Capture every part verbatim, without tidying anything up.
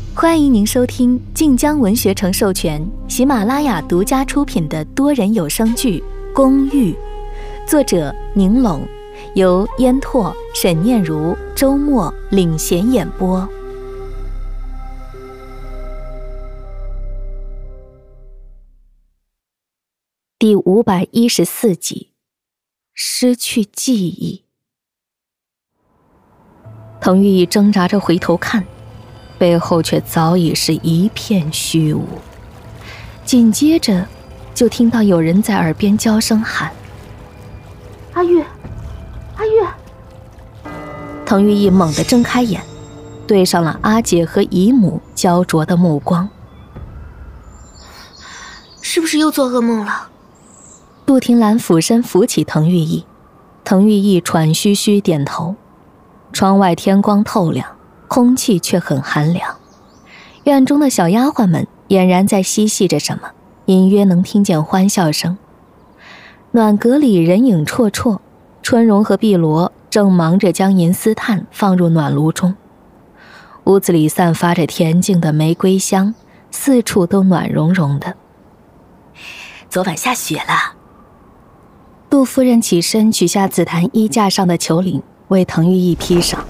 欢迎您收听晋江文学城授权、喜马拉雅独家出品的多人有声剧《公寓》，作者宁拢，由烟拓、沈念如、周末领衔演播。第五百一十四集，失去记忆。滕玉意挣扎着回头看，背后却早已是一片虚无。紧接着就听到有人在耳边娇声喊： 阿玉，阿玉。 滕玉意猛地睁开眼，对上了阿姐和姨母焦灼的目光。 是不是又做噩梦了？ 杜婷兰俯身扶起滕玉意，滕玉意喘吁吁点头。窗外天光透亮，空气却很寒凉。院中的小丫鬟们俨然在嬉戏着什么，隐约能听见欢笑声。暖阁里人影绰绰，春荣和碧罗正忙着将银丝炭放入暖炉中。屋子里散发着恬静的玫瑰香，四处都暖融融的。 昨晚下雪了。 杜夫人起身取下紫檀衣架上的裘领，为滕玉意披上。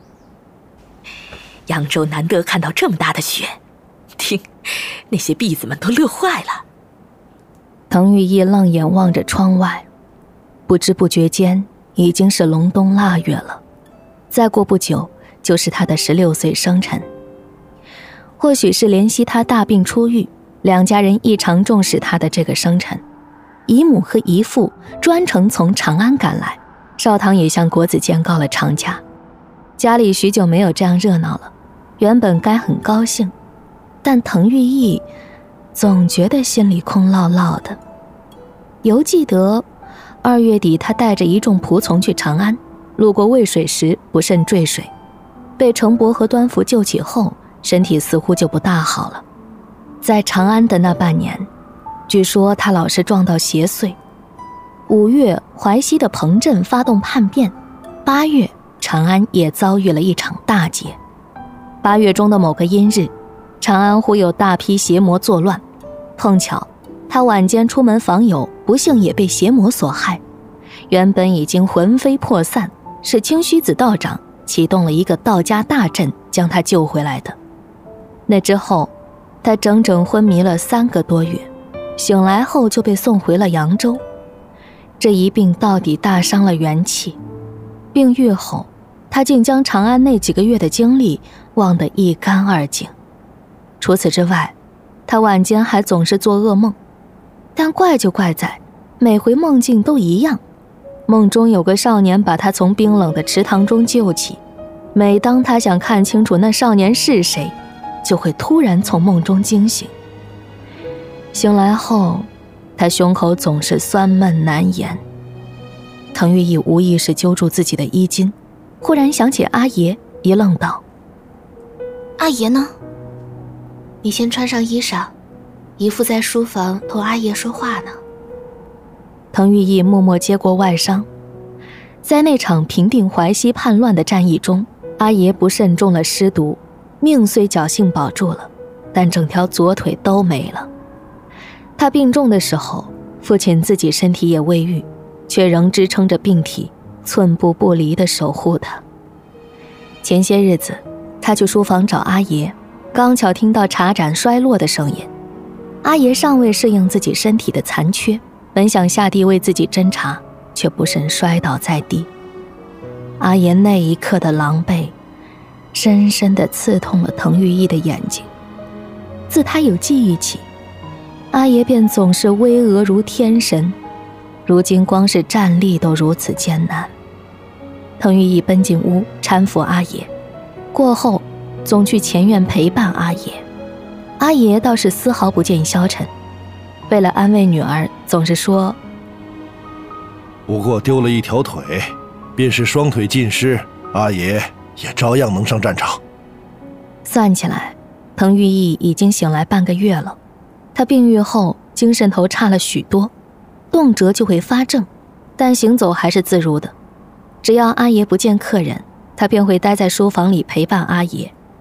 扬州难得看到这么大的雪，听，那些婢子们都乐坏了。 滕玉意愣眼望着窗外，不知不觉间已经是隆冬腊月了，再过不久就是他的十六岁生辰。或许是怜惜他大病初愈，两家人异常重视他的这个生辰。姨母和姨父专程从长安赶来，少棠也向国子监告了长假。家里许久没有这样热闹了，原本该很高兴，但滕玉意总觉得心里空落落的。犹记得二月底他带着一众仆从去长安，路过渭水时不慎坠水，被程伯和端福救起后，身体似乎就不大好了。在长安的那半年，据说他老是撞到邪祟。五月，淮西的彭镇发动叛变；八月，长安也遭遇了一场大劫。八月中的某个阴日，长安忽有大批邪魔作乱，碰巧他晚间出门访友，不幸也被邪魔所害。原本已经魂飞魄散，是清虚子道长启动了一个道家大阵将他救回来的。那之后，他整整昏迷了三个多月，醒来后就被送回了扬州。这一病到底大伤了元气，病愈后，他竟将长安那几个月的经历忘得一干二净。除此之外，他晚间还总是做噩梦，但怪就怪在每回梦境都一样。梦中有个少年把他从冰冷的池塘中救起，每当他想看清楚那少年是谁，就会突然从梦中惊醒。醒来后，他胸口总是酸闷难言。滕玉意无意识揪住自己的衣襟，忽然想起阿爷，一愣道： 阿爷呢？你先穿上衣裳，姨父在书房同阿爷说话呢。 滕玉意默默接过外伤。在那场平定淮西叛乱的战役中，阿爷不慎中了尸毒，命虽侥幸保住了，但整条左腿都没了。他病重的时候，父亲自己身体也未愈，却仍支撑着病体，寸步不离地守护他。前些日子，他去书房找阿爷，刚巧听到茶盏摔落的声音。阿爷尚未适应自己身体的残缺，本想下地为自己斟茶，却不慎摔倒在地。阿爷那一刻的狼狈，深深地刺痛了滕玉意的眼睛。自他有记忆起，阿爷便总是巍峨如天神，如今光是站立都如此艰难。滕玉意奔进屋搀扶阿爷，过后总去前院陪伴阿爷。阿爷倒是丝毫不见消沉，为了安慰女儿，总是说： 不过丢了一条腿，便是双腿尽失，阿爷也照样能上战场。 算起来，滕玉意已经醒来半个月了。他病愈后精神头差了许多，动辄就会发怔，但行走还是自如的。只要阿爷不见客人，他便会待在书房里陪伴阿爷。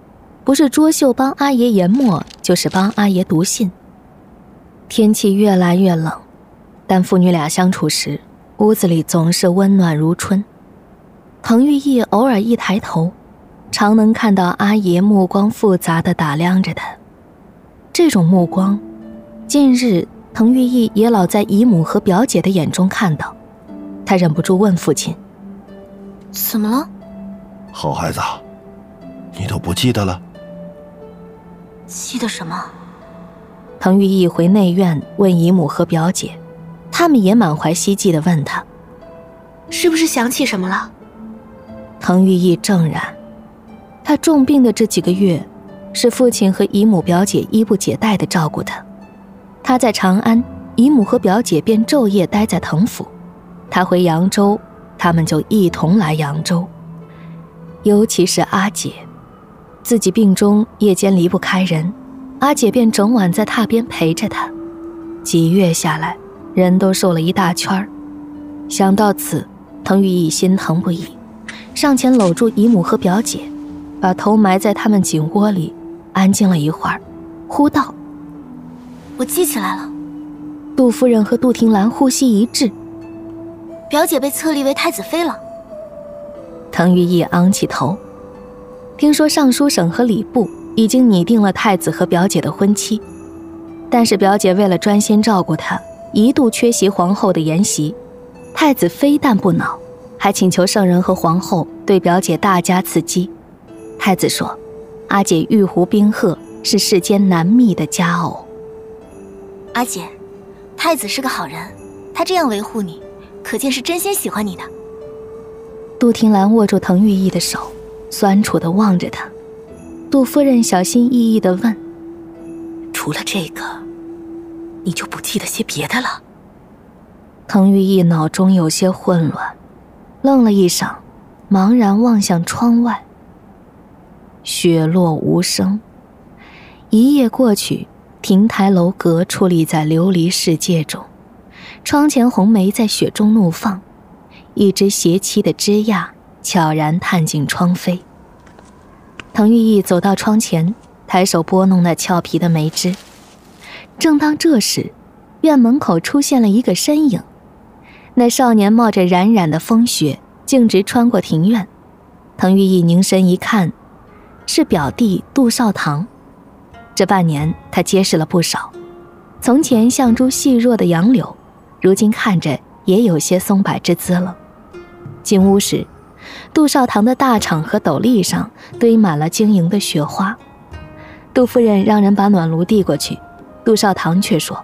不是卓秀帮阿爷研墨，就是帮阿爷读信。天气越来越冷，但父女俩相处时，屋子里总是温暖如春。滕玉义偶尔一抬头，常能看到阿爷目光复杂地打量着他。这种目光，近日滕玉义也老在姨母和表姐的眼中看到。他忍不住问父亲： 怎么了？ 好孩子，你都不记得了？ 记得什么？ 滕玉义回内院问姨母和表姐，他们也满怀希冀地问他： 是不是想起什么了？ 滕玉义怔然，他重病的这几个月，是父亲和姨母表姐衣不解带地照顾他。他在长安，姨母和表姐便昼夜待在滕府；他回扬州，他们就一同来扬州。尤其是阿姐，自己病中夜间离不开人，阿姐便整晚在榻边陪着他。几月下来，人都瘦了一大圈儿。想到此，滕玉义心疼不已，上前搂住姨母和表姐，把头埋在他们颈窝里，安静了一会儿，呼道： 我记起来了。 杜夫人和杜婷兰呼吸一致， 表姐被册立为太子妃了。 滕玉义昂起头，听说尚书省和礼部已经拟定了太子和表姐的婚期，但是表姐为了专心照顾他，一度缺席皇后的筵席。太子非但不恼，还请求圣人和皇后对表姐大加刺激。太子说，阿姐玉壶冰鹤，是世间难觅的佳偶。 阿姐，太子是个好人，他这样维护你，可见是真心喜欢你的。 杜婷兰握住滕玉义的手，酸楚地望着他。杜夫人小心翼翼地问： 除了这个，你就不记得些别的了？ 滕玉义脑中有些混乱，愣了一晌，茫然望向窗外。雪落无声，一夜过去，亭台楼阁矗立在琉璃世界中，窗前红梅在雪中怒放，一只斜栖的枝桠悄然探进窗扉。滕玉义走到窗前，抬手拨弄那俏皮的梅枝。正当这时，院门口出现了一个身影。那少年冒着冉冉的风雪，径直穿过庭院。滕玉义凝神一看，是表弟杜少棠。这半年他结实了不少，从前像株细弱的杨柳，如今看着也有些松柏之姿了。进屋时，杜少棠的大氅和斗笠上堆满了晶莹的雪花。杜夫人让人把暖炉递过去，杜少棠却说：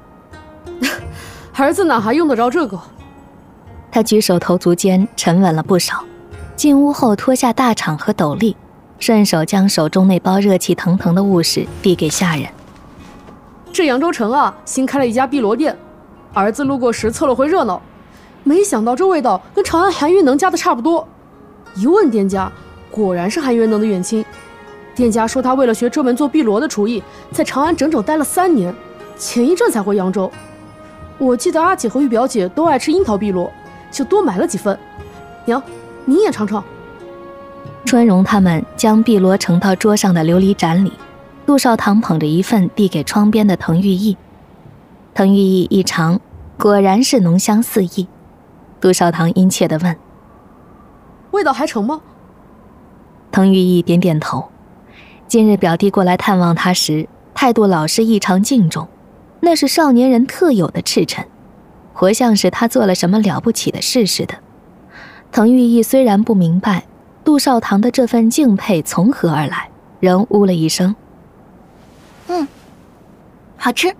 儿子哪还用得着这个？ 他举手投足间沉稳了不少，进屋后脱下大氅和斗笠，顺手将手中那包热气腾腾的物事递给下人。 这扬州城啊，新开了一家碧螺店，儿子路过时凑了回热闹，没想到这味道跟长安韩月能家的差不多。一问店家，果然是韩月能的远亲。店家说他为了学这门做碧螺的厨艺，在长安整整待了三年，前一阵才回扬州。我记得阿姐和玉表姐都爱吃樱桃碧螺，就多买了几份。娘，你也尝尝。 春荣他们将碧螺盛到桌上的琉璃盏里，杜少棠捧着一份递给窗边的滕玉义。滕玉义一尝，果然是浓香四溢。杜少棠殷切地问： 味道还成吗？ 滕玉义点点头。今日表弟过来探望他时，态度老是异常敬重，那是少年人特有的赤诚，活像是他做了什么了不起的事似的。滕玉义虽然不明白杜少棠的这份敬佩从何而来，仍呜了一声： 嗯，好吃。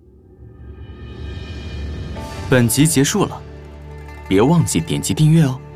本集结束了，别忘记点击订阅哦。